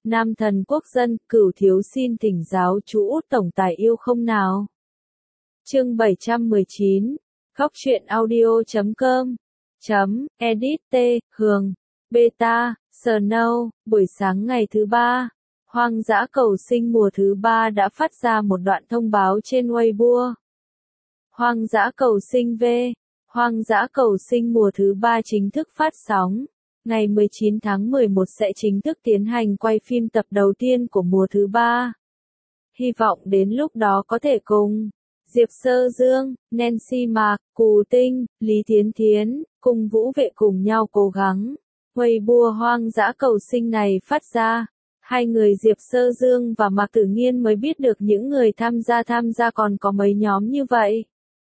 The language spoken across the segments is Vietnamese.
Nam thần quốc dân, Cửu thiếu xin thỉnh giáo chú Út tổng tài yêu không nào. Chương 719, khóc chuyện audio.com, edit T, Hường, Beta, Snow, buổi sáng ngày thứ ba, Hoang dã cầu sinh mùa thứ 3 đã phát ra một đoạn thông báo trên Weibo. Hoang dã cầu sinh V, Hoang dã cầu sinh mùa thứ 3 chính thức phát sóng. Ngày 19 tháng 11 sẽ chính thức tiến hành quay phim tập đầu tiên của mùa thứ 3. Hy vọng đến lúc đó có thể cùng Diệp Sơ Dương, Nancy Mạc, Cù Tinh, Lý Thiến Thiến, cùng Vũ Vệ cùng nhau cố gắng. Weibo hoang dã cầu sinh này phát ra, hai người Diệp Sơ Dương và Mạc Tử Nghiên mới biết được những người tham gia còn có mấy nhóm như vậy.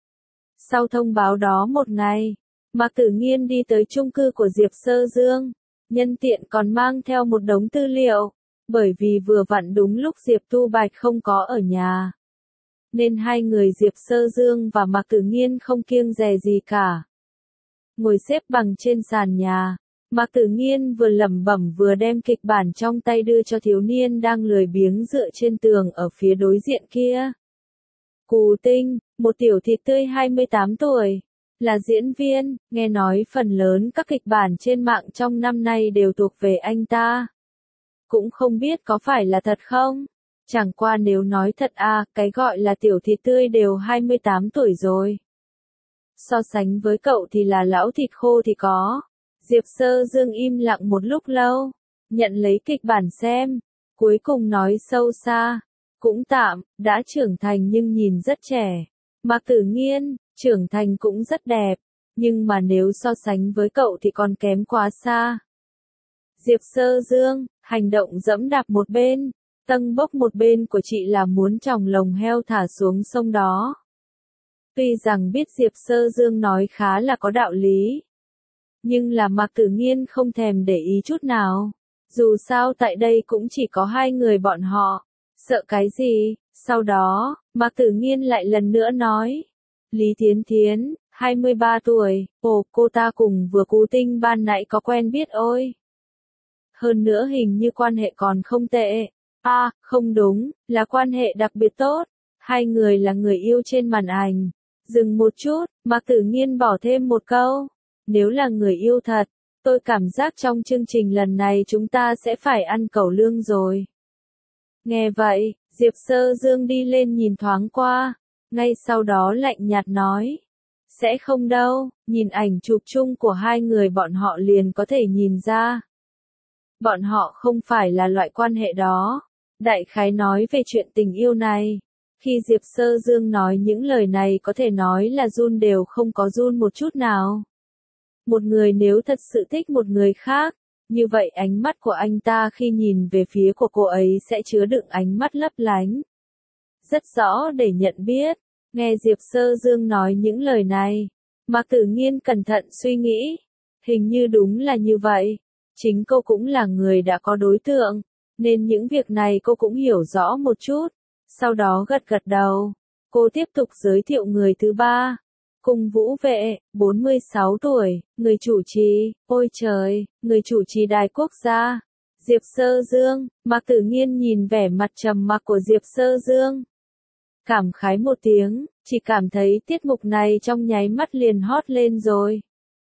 Sau thông báo đó một ngày, Mạc Tử Nghiên đi tới chung cư của Diệp Sơ Dương, nhân tiện còn mang theo một đống tư liệu, bởi vì vừa vặn đúng lúc Diệp Tu Bạch không có ở nhà. Nên hai người Diệp Sơ Dương và Mạc Tử Nghiên không kiêng dè gì cả. Ngồi xếp bằng trên sàn nhà, Mạc Tử Nghiên vừa lẩm bẩm vừa đem kịch bản trong tay đưa cho thiếu niên đang lười biếng dựa trên tường ở phía đối diện kia. Cù Tinh, một tiểu thịt tươi 28 tuổi. Là diễn viên, nghe nói phần lớn các kịch bản trên mạng trong năm nay đều thuộc về anh ta. Cũng không biết có phải là thật không? Chẳng qua nếu nói thật cái gọi là tiểu thịt tươi đều 28 tuổi rồi. So sánh với cậu thì là lão thịt khô thì có. Diệp Sơ Dương im lặng một lúc lâu, nhận lấy kịch bản xem, cuối cùng nói sâu xa, cũng tạm, đã trưởng thành nhưng nhìn rất trẻ. Mạc Tử Nghiên, trưởng thành cũng rất đẹp, nhưng mà nếu so sánh với cậu thì còn kém quá xa. Diệp Sơ Dương, hành động dẫm đạp một bên, tâng bốc một bên của chị là muốn tròng lồng heo thả xuống sông đó. Tuy rằng biết Diệp Sơ Dương nói khá là có đạo lý, nhưng là Mạc Tử Nghiên không thèm để ý chút nào. Dù sao tại đây cũng chỉ có hai người bọn họ, sợ cái gì? Sau đó, Mạc Tử Nghiên lại lần nữa nói. Lý Thiến Thiến, 23 tuổi, cô ta cùng vừa Cú Tinh ban nãy có quen biết ôi. Hơn nữa hình như quan hệ còn không tệ. Không đúng, là quan hệ đặc biệt tốt. Hai người là người yêu trên màn ảnh. Dừng một chút, Mạc Tử Nghiên bỏ thêm một câu. Nếu là người yêu thật, tôi cảm giác trong chương trình lần này chúng ta sẽ phải ăn cẩu lương rồi. Nghe vậy, Diệp Sơ Dương đi lên nhìn thoáng qua. Ngay sau đó lạnh nhạt nói. Sẽ không đâu, nhìn ảnh chụp chung của hai người bọn họ liền có thể nhìn ra. Bọn họ không phải là loại quan hệ đó. Đại khái nói về chuyện tình yêu này. Khi Diệp Sơ Dương nói những lời này có thể nói là run đều không có run một chút nào. Một người nếu thật sự thích một người khác, như vậy ánh mắt của anh ta khi nhìn về phía của cô ấy sẽ chứa đựng ánh mắt lấp lánh. Rất rõ để nhận biết. Nghe Diệp Sơ Dương nói những lời này, Mạc Tử Nghiên cẩn thận suy nghĩ. Hình như đúng là như vậy. Chính cô cũng là người đã có đối tượng, nên những việc này cô cũng hiểu rõ một chút. Sau đó gật gật đầu. Cô tiếp tục giới thiệu người thứ ba. Cùng Vũ Vệ, 46 tuổi, người chủ trì, ôi trời, người chủ trì đài quốc gia. Diệp Sơ Dương, Mạc Tử Nghiên nhìn vẻ mặt trầm mặc của Diệp Sơ Dương. Cảm khái một tiếng, chỉ cảm thấy tiết mục này trong nháy mắt liền hot lên rồi.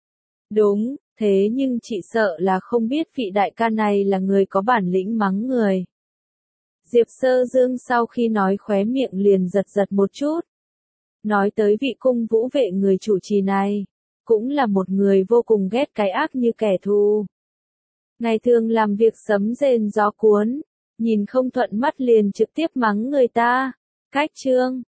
Đúng, thế nhưng chị sợ là không biết vị đại ca này là người có bản lĩnh mắng người. Diệp Sơ Dương sau khi nói khóe miệng liền giật giật một chút. Nói tới vị cung Vũ Vệ người chủ trì này, cũng là một người vô cùng ghét cái ác như kẻ thù. Ngày thường làm việc sấm rền gió cuốn, nhìn không thuận mắt liền trực tiếp mắng người ta. Cách chương,